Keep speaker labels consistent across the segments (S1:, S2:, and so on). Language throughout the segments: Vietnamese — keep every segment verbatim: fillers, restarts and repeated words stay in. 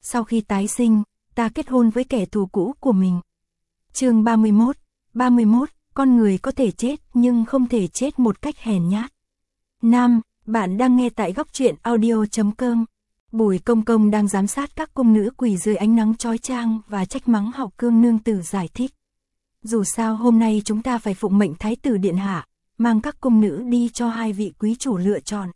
S1: sau khi tái sinh, ta kết hôn với kẻ thù cũ của mình. Chương ba mươi mốt, ba mươi mốt, con người có thể chết nhưng không thể chết một cách hèn nhát. Nam, bạn đang nghe tại góc truyện audio chấm com. Bùi Công Công đang giám sát các cung nữ quỳ dưới ánh nắng chói chang và trách mắng Học Cương nương tử giải thích. Dù sao hôm nay chúng ta phải phụng mệnh Thái tử điện hạ, mang các cung nữ đi cho hai vị quý chủ lựa chọn.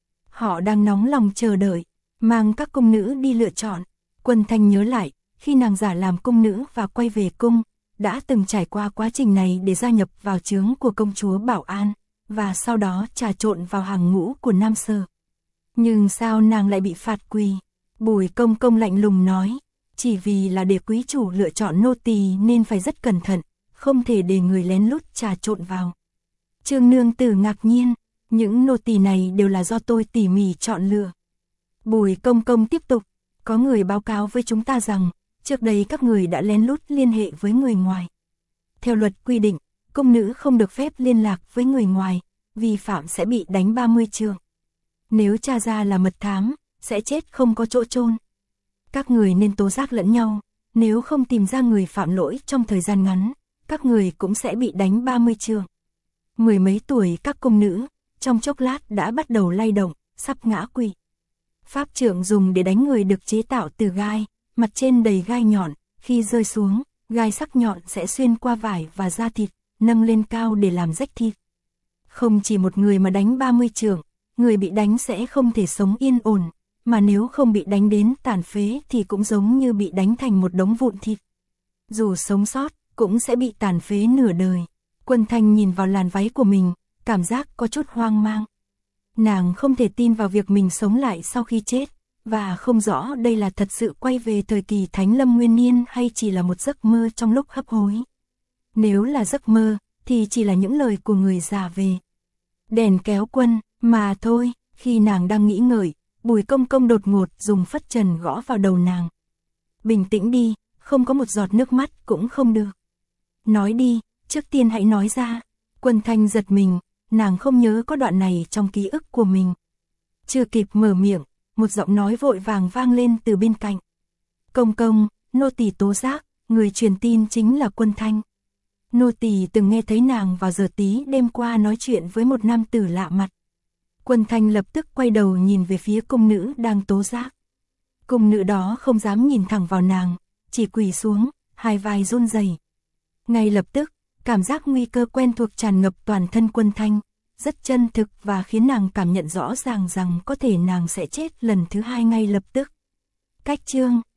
S1: Họ đang nóng lòng chờ đợi, mang các cung nữ đi lựa chọn. Quân Thanh nhớ lại, khi nàng giả làm cung nữ và quay về cung, đã từng trải qua quá trình này để gia nhập vào chướng của công chúa Bảo An, và sau đó trà trộn vào hàng ngũ của Nam Sở. Nhưng sao nàng lại bị phạt quỳ? Bùi Công Công lạnh lùng nói, chỉ vì là để quý chủ lựa chọn nô tỳ nên phải rất cẩn thận, không thể để người lén lút trà trộn vào. Trương nương tử ngạc nhiên, những nô tỳ này đều là do tôi tỉ mỉ chọn lựa. Bùi Công Công tiếp tục, có người báo cáo với chúng ta rằng, trước đây các người đã lén lút liên hệ với người ngoài. Theo luật quy định, cung nữ không được phép liên lạc với người ngoài, vi phạm sẽ bị đánh ba mươi trượng. Nếu tra ra là mật thám, sẽ chết không có chỗ chôn. Các người nên tố giác lẫn nhau, nếu không tìm ra người phạm lỗi trong thời gian ngắn, các người cũng sẽ bị đánh ba mươi trượng. Mười mấy tuổi các cung nữ, trong chốc lát đã bắt đầu lay động, sắp ngã quỵ. Pháp trượng dùng để đánh người được chế tạo từ gai, mặt trên đầy gai nhọn, khi rơi xuống, gai sắc nhọn sẽ xuyên qua vải và da thịt, nâng lên cao để làm rách thịt. Không chỉ một người mà đánh ba mươi trượng, người bị đánh sẽ không thể sống yên ổn, mà nếu không bị đánh đến tàn phế thì cũng giống như bị đánh thành một đống vụn thịt. Dù sống sót, cũng sẽ bị tàn phế nửa đời. Quân Thanh nhìn vào làn váy của mình, cảm giác có chút hoang mang. Nàng không thể tin vào việc mình sống lại sau khi chết, và không rõ đây là thật sự quay về thời kỳ Thánh Lâm Nguyên Niên hay chỉ là một giấc mơ trong lúc hấp hối. Nếu là giấc mơ, thì chỉ là những lời của người già về đèn kéo quân, mà thôi. Khi nàng đang nghĩ ngợi, Bùi Công Công đột ngột dùng phất trần gõ vào đầu nàng. Bình tĩnh đi, không có một giọt nước mắt cũng không được. Nói đi, trước tiên hãy nói ra. Quân Thanh giật mình, nàng không nhớ có đoạn này trong ký ức của mình. Chưa kịp mở miệng, một giọng nói vội vàng vang lên từ bên cạnh. Công công, nô tỳ tố giác, người truyền tin chính là Quân Thanh. Nô tỳ từng nghe thấy nàng vào giờ tí đêm qua nói chuyện với một nam tử lạ mặt. Quân Thanh lập tức quay đầu nhìn về phía cung nữ đang tố giác. Cung nữ đó không dám nhìn thẳng vào nàng, chỉ quỳ xuống, hai vai run rẩy. Ngay lập tức, cảm giác nguy cơ quen thuộc tràn ngập toàn thân Quân Thanh, rất chân thực và khiến nàng cảm nhận rõ ràng rằng có thể nàng sẽ chết lần thứ hai ngay lập tức. Cách chương